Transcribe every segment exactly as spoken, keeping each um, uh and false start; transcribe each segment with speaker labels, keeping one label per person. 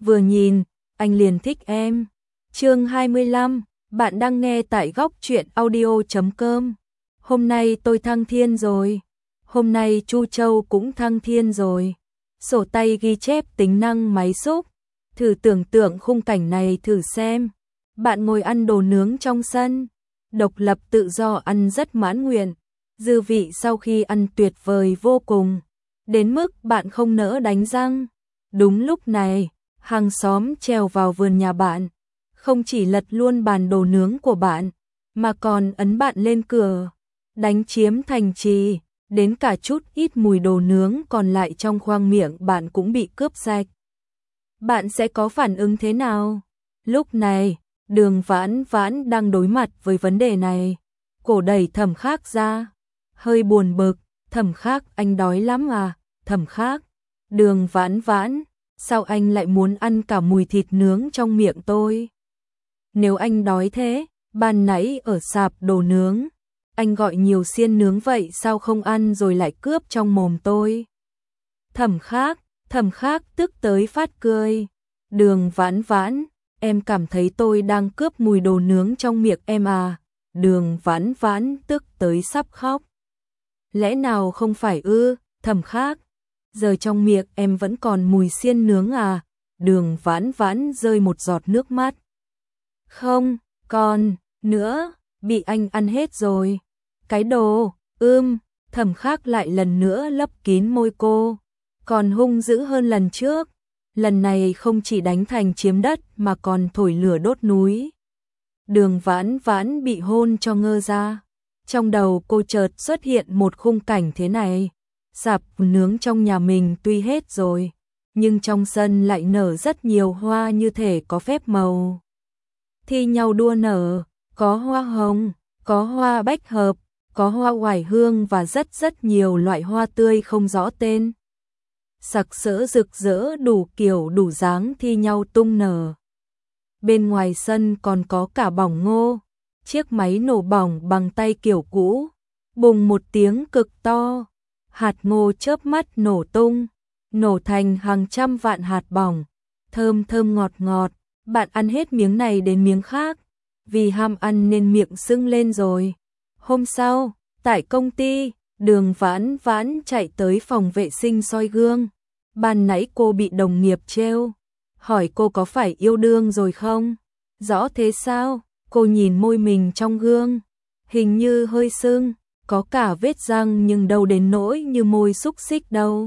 Speaker 1: vừa nhìn, anh liền thích em. Chương hai mươi lăm, bạn đang nghe tại góc truyện audio chấm com. Hôm nay tôi thăng thiên rồi. Hôm nay Chu Châu cũng thăng thiên rồi. Sổ tay ghi chép tính năng máy xúc. Thử tưởng tượng khung cảnh này thử xem. Bạn ngồi ăn đồ nướng trong sân. Độc lập tự do ăn rất mãn nguyện. Dư vị sau khi ăn tuyệt vời vô cùng. Đến mức bạn không nỡ đánh răng. Đúng lúc này, hàng xóm trèo vào vườn nhà bạn. Không chỉ lật luôn bàn đồ nướng của bạn, mà còn ấn bạn lên cửa. Đánh chiếm thành trì, đến cả chút ít mùi đồ nướng còn lại trong khoang miệng bạn cũng bị cướp sạch. Bạn sẽ có phản ứng thế nào? Lúc này, Đường Vãn Vãn đang đối mặt với vấn đề này. Cổ đẩy Thẩm Khắc ra, hơi buồn bực, Thẩm Khắc anh đói lắm à? Thẩm Khắc, Đường Vãn Vãn, sao anh lại muốn ăn cả mùi thịt nướng trong miệng tôi? Nếu anh đói thế, ban nãy ở sạp đồ nướng, anh gọi nhiều xiên nướng vậy sao không ăn rồi lại cướp trong mồm tôi? Thẩm Khắc, Thẩm Khắc tức tới phát cười. Đường Vãn Vãn, em cảm thấy tôi đang cướp mùi đồ nướng trong miệng em à? Đường Vãn Vãn tức tới sắp khóc. Lẽ nào không phải ư? Thẩm Khắc, giờ trong miệng em vẫn còn mùi xiên nướng à? Đường Vãn Vãn rơi một giọt nước mắt. Không, còn, nữa, bị anh ăn hết rồi. Cái đồ, ưm, Thẩm Khắc lại lần nữa lấp kín môi cô. Còn hung dữ hơn lần trước. Lần này không chỉ đánh thành chiếm đất mà còn thổi lửa đốt núi. Đường Vãn Vãn bị hôn cho ngơ ra. Trong đầu cô chợt xuất hiện một khung cảnh thế này. Sạp nướng trong nhà mình tuy hết rồi, nhưng trong sân lại nở rất nhiều hoa như thể có phép màu. Thi nhau đua nở, có hoa hồng, có hoa bách hợp, có hoa oải hương và rất rất nhiều loại hoa tươi không rõ tên. Sặc sỡ rực rỡ đủ kiểu đủ dáng thi nhau tung nở. Bên ngoài sân còn có cả bỏng ngô, chiếc máy nổ bỏng bằng tay kiểu cũ, bùng một tiếng cực to, hạt ngô chớp mắt nổ tung, nổ thành hàng trăm vạn hạt bỏng, thơm thơm ngọt ngọt, bạn ăn hết miếng này đến miếng khác, vì ham ăn nên miệng sưng lên rồi. Hôm sau, tại công ty, Đường Vãn Vãn chạy tới phòng vệ sinh soi gương. Ban nãy cô bị đồng nghiệp trêu, hỏi cô có phải yêu đương rồi không? Rõ thế sao? Cô nhìn môi mình trong gương, hình như hơi sưng, có cả vết răng nhưng đâu đến nỗi như môi xúc xích đâu.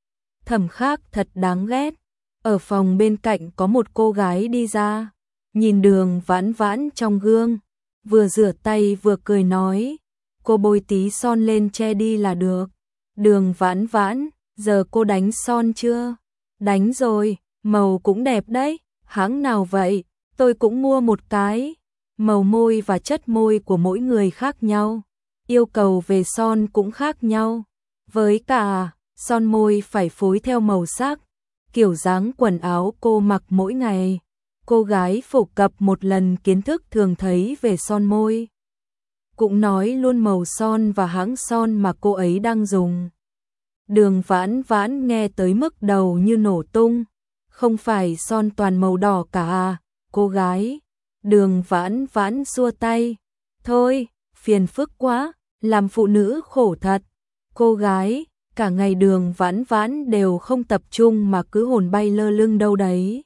Speaker 1: Thẩm Khắc thật đáng ghét. Ở phòng bên cạnh có một cô gái đi ra, nhìn Đường Vãn Vãn trong gương, vừa rửa tay vừa cười nói, cô bôi tí son lên che đi là được. Đường Vãn Vãn, giờ cô đánh son chưa? Đánh rồi, màu cũng đẹp đấy. Hãng nào vậy? Tôi cũng mua một cái. Màu môi và chất môi của mỗi người khác nhau, yêu cầu về son cũng khác nhau. Với cả, son môi phải phối theo màu sắc, kiểu dáng quần áo cô mặc mỗi ngày. Cô gái phổ cập một lần kiến thức thường thấy về son môi. Cũng nói luôn màu son và hãng son mà cô ấy đang dùng. Đường Vãn Vãn nghe tới mức đầu như nổ tung. Không phải son toàn màu đỏ cả à, cô gái. Đường Vãn Vãn xua tay. Thôi, phiền phức quá, làm phụ nữ khổ thật. Cô gái, cả ngày Đường Vãn Vãn đều không tập trung mà cứ hồn bay lơ lưng đâu đấy.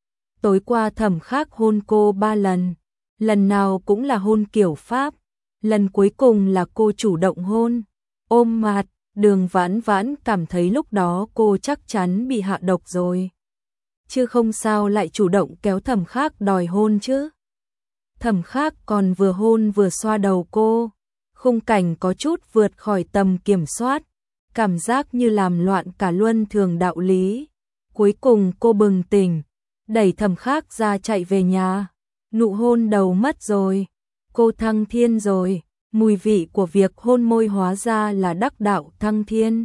Speaker 1: Tối qua Thẩm Khắc hôn cô ba lần, lần nào cũng là hôn kiểu Pháp, lần cuối cùng là cô chủ động hôn, ôm mặt. Đường Vãn Vãn cảm thấy lúc đó cô chắc chắn bị hạ độc rồi. Chứ không sao lại chủ động kéo Thẩm Khắc đòi hôn chứ. Thẩm Khắc còn vừa hôn vừa xoa đầu cô, khung cảnh có chút vượt khỏi tầm kiểm soát, cảm giác như làm loạn cả luân thường đạo lý. Cuối cùng cô bừng tỉnh, đẩy Thẩm Khắc ra chạy về nhà. Nụ hôn đầu mất rồi, cô thăng thiên rồi. Mùi vị của việc hôn môi hóa ra là đắc đạo thăng thiên.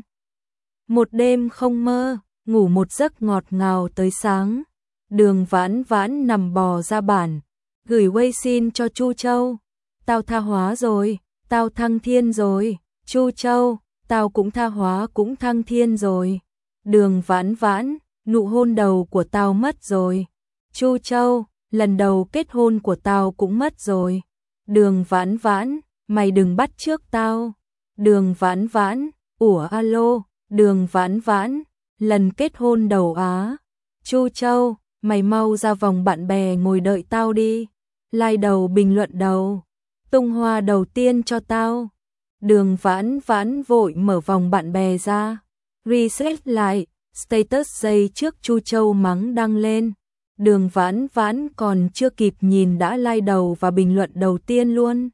Speaker 1: Một đêm không mơ, ngủ một giấc ngọt ngào tới sáng. Đường Vãn Vãn nằm bò ra bản, gửi WeChat cho Chu Châu. Tao tha hóa rồi, tao thăng thiên rồi. Chu Châu, tao cũng tha hóa cũng thăng thiên rồi. Đường Vãn Vãn, nụ hôn đầu của tao mất rồi. Chu Châu, lần đầu kết hôn của tao cũng mất rồi. Đường Vãn Vãn, mày đừng bắt chước tao. Đường Vãn Vãn, ủa alo, Đường Vãn Vãn, lần kết hôn đầu á. Chu Châu, mày mau ra vòng bạn bè ngồi đợi tao đi. Like đầu bình luận đầu. Tung hoa đầu tiên cho tao. Đường Vãn Vãn vội mở vòng bạn bè ra. Reset lại, status giây trước Chu Châu mắng đăng lên. Đường Vãn Vãn còn chưa kịp nhìn đã like đầu và bình luận đầu tiên luôn.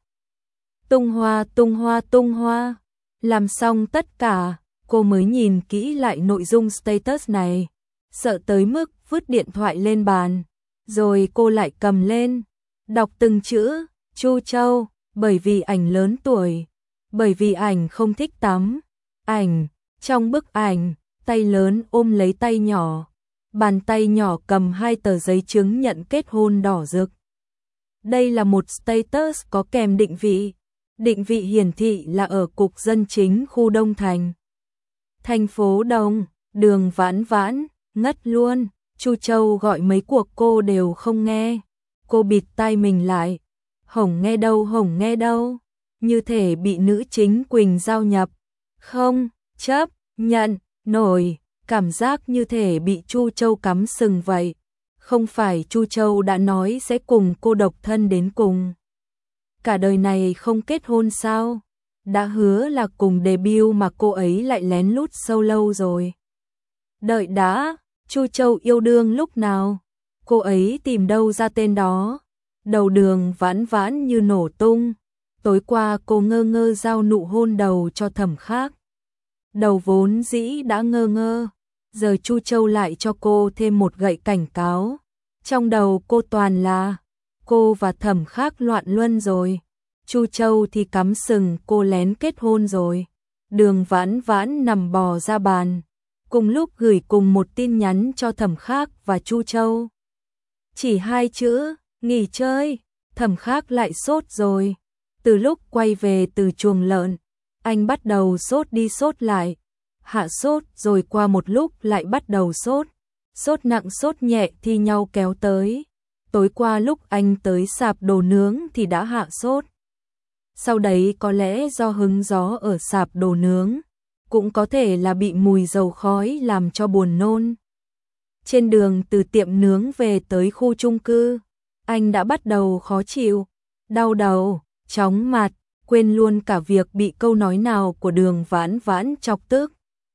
Speaker 1: Tung hoa, tung hoa, tung hoa. Làm xong tất cả, cô mới nhìn kỹ lại nội dung status này. Sợ tới mức vứt điện thoại lên bàn. Rồi cô lại cầm lên. Đọc từng chữ, Chu Châu, bởi vì ảnh lớn tuổi. Bởi vì ảnh không thích tắm. Ảnh, trong bức ảnh, tay lớn ôm lấy tay nhỏ. Bàn tay nhỏ cầm hai tờ giấy chứng nhận kết hôn đỏ rực. Đây là một status có kèm định vị. Định vị hiển thị là ở Cục Dân Chính khu Đông Thành. Thành phố Đông, Đường Vãn Vãn, ngất luôn. Chu Châu gọi mấy cuộc cô đều không nghe. Cô bịt tai mình lại. Hổng nghe đâu, hổng nghe đâu. Như thể bị nữ chính Quỳnh giao nhập. Không, chấp, nhận, nổi. Cảm giác như thể bị Chu Châu cắm sừng vậy. Không phải Chu Châu đã nói sẽ cùng cô độc thân đến cùng. Cả đời này không kết hôn sao? Đã hứa là cùng debut mà cô ấy lại lén lút sâu lâu rồi. Đợi đã, Chu Châu yêu đương lúc nào? Cô ấy tìm đâu ra tên đó? Đầu Đường Vãn Vãn như nổ tung. Tối qua cô ngơ ngơ giao nụ hôn đầu cho Thẩm Khác. Đầu vốn dĩ đã ngơ ngơ. Giờ Chu Châu lại cho cô thêm một gậy cảnh cáo. Trong đầu cô toàn là cô và Thẩm Khác loạn luân rồi. Chu Châu thì cắm sừng cô lén kết hôn rồi. Đường Vãn Vãn nằm bò ra bàn. Cùng lúc gửi cùng một tin nhắn cho Thẩm Khác và Chu Châu. Chỉ hai chữ, nghỉ chơi. Thẩm Khác lại sốt rồi. Từ lúc quay về từ chuồng lợn, anh bắt đầu sốt đi sốt lại. Hạ sốt rồi qua một lúc lại bắt đầu sốt. Sốt nặng sốt nhẹ thi nhau kéo tới. Tối qua lúc anh tới sạp đồ nướng thì đã hạ sốt. Sau đấy có lẽ do hứng gió ở sạp đồ nướng. Cũng có thể là bị mùi dầu khói làm cho buồn nôn. Trên đường từ tiệm nướng về tới khu chung cư, anh đã bắt đầu khó chịu, đau đầu, chóng mặt, quên luôn cả việc bị câu nói nào của Đường Vãn Vãn chọc tức.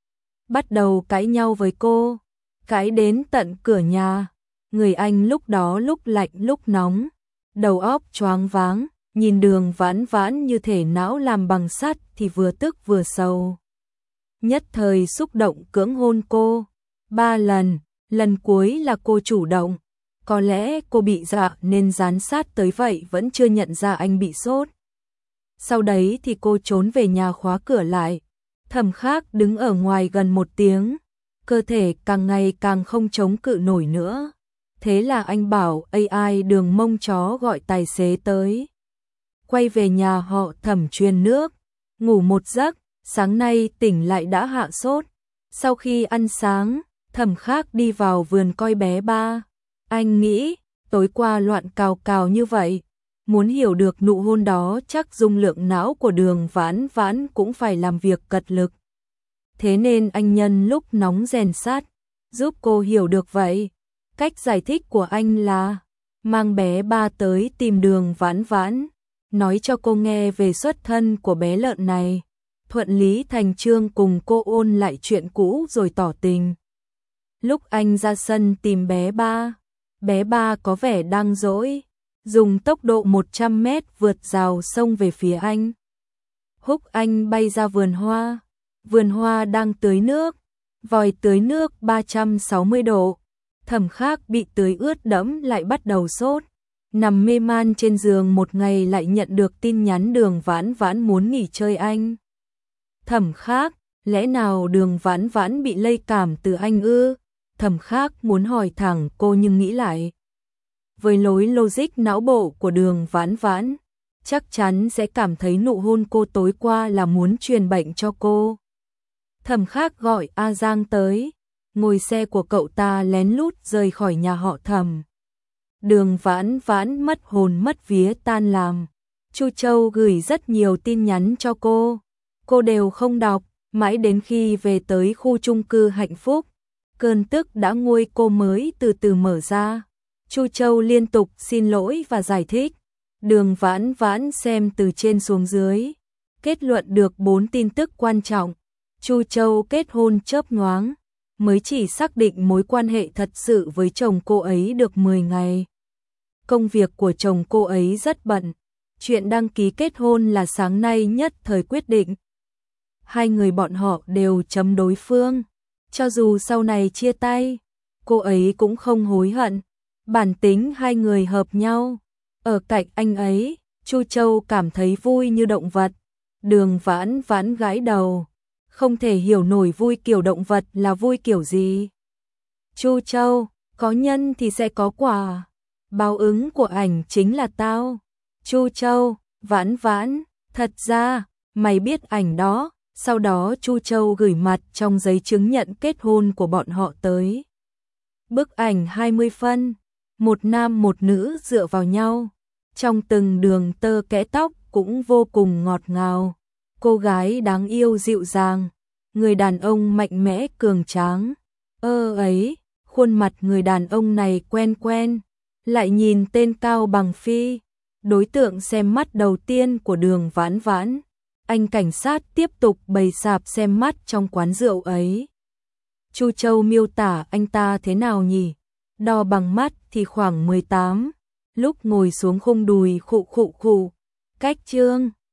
Speaker 1: Bắt đầu cãi nhau với cô, cãi đến tận cửa nhà. Người anh lúc đó lúc lạnh lúc nóng, đầu óc choáng váng, nhìn Đường Vãn Vãn như thể não làm bằng sắt thì vừa tức vừa sầu. Nhất thời xúc động cưỡng hôn cô. Ba lần, lần cuối là cô chủ động. Có lẽ cô bị dọa nên dán sát tới vậy vẫn chưa nhận ra anh bị sốt. Sau đấy thì cô trốn về nhà khóa cửa lại. Thẩm Khác đứng ở ngoài gần một tiếng. Cơ thể càng ngày càng không chống cự nổi nữa. Thế là anh bảo a i Đường mông chó gọi tài xế tới. Quay về nhà họ Thẩm truyền nước. Ngủ một giấc, sáng nay tỉnh lại đã hạ sốt. Sau khi ăn sáng, Thẩm Khác đi vào vườn coi bé ba. Anh nghĩ, tối qua loạn cào cào như vậy. Muốn hiểu được nụ hôn đó chắc dung lượng não của Đường Vãn Vãn cũng phải làm việc cật lực. Thế nên anh nhân lúc nóng rèn sát, giúp cô hiểu được vậy. Cách giải thích của anh là mang bé ba tới tìm Đường Vãn Vãn, nói cho cô nghe về xuất thân của bé lợn này. Thuận lý thành chương cùng cô ôn lại chuyện cũ rồi tỏ tình. Lúc anh ra sân tìm bé ba, bé ba có vẻ đang dỗi, dùng tốc độ một trăm mét vượt rào sông về phía anh. Húc anh bay ra vườn hoa, vườn hoa đang tưới nước, vòi tưới nước ba trăm sáu mươi độ. Thẩm Khác bị tưới ướt đẫm lại bắt đầu sốt, nằm mê man trên giường một ngày lại nhận được tin nhắn Đường Vãn Vãn muốn nghỉ chơi anh. Thẩm Khác, lẽ nào Đường Vãn Vãn bị lây cảm từ anh ư? Thẩm Khác muốn hỏi thẳng cô nhưng nghĩ lại. Với lối logic não bộ của Đường Vãn Vãn, chắc chắn sẽ cảm thấy nụ hôn cô tối qua là muốn truyền bệnh cho cô. Thẩm Khác gọi A Giang tới. ngồi xe của cậu ta lén lút rời khỏi nhà họ Thẩm. Đường Vãn Vãn mất hồn mất vía tan làm. Chu Châu gửi rất nhiều tin nhắn cho cô, cô đều không đọc, mãi đến khi về tới khu chung cư Hạnh Phúc, cơn tức đã nguôi cô mới từ từ mở ra. Chu Châu liên tục xin lỗi và giải thích. Đường Vãn Vãn xem từ trên xuống dưới, kết luận được bốn tin tức quan trọng. Chu Châu kết hôn chớp nhoáng, mới chỉ xác định mối quan hệ thật sự với chồng cô ấy được mười ngày. Công việc của chồng cô ấy rất bận, chuyện đăng ký kết hôn là sáng nay nhất thời quyết định. Hai người bọn họ đều chấm đối phương, cho dù sau này chia tay, cô ấy cũng không hối hận. Bản tính hai người hợp nhau, ở cạnh anh ấy, Chu Châu cảm thấy vui như động vật. Đường Vãn Vãn gãi đầu, không thể hiểu nổi vui kiểu động vật là vui kiểu gì. Chu Châu, có nhân thì sẽ có quả, báo ứng của ảnh chính là tao. Chu Châu, Vãn Vãn, thật ra, mày biết ảnh đó. Sau đó Chu Châu gửi mặt trong giấy chứng nhận kết hôn của bọn họ tới. Bức ảnh hai mươi phân, một nam một nữ dựa vào nhau, trong từng đường tơ kẽ tóc cũng vô cùng ngọt ngào. Cô gái đáng yêu dịu dàng, người đàn ông mạnh mẽ cường tráng. Ơ ấy, khuôn mặt người đàn ông này quen quen, lại nhìn tên Cao Bằng Phi, đối tượng xem mắt đầu tiên của Đường Vãn Vãn. Anh cảnh sát tiếp tục bày sạp xem mắt trong quán rượu ấy. Chu Châu miêu tả anh ta thế nào nhỉ? Đo bằng mắt thì khoảng mười tám, lúc ngồi xuống khung đùi khụ khụ khụ, cách chương.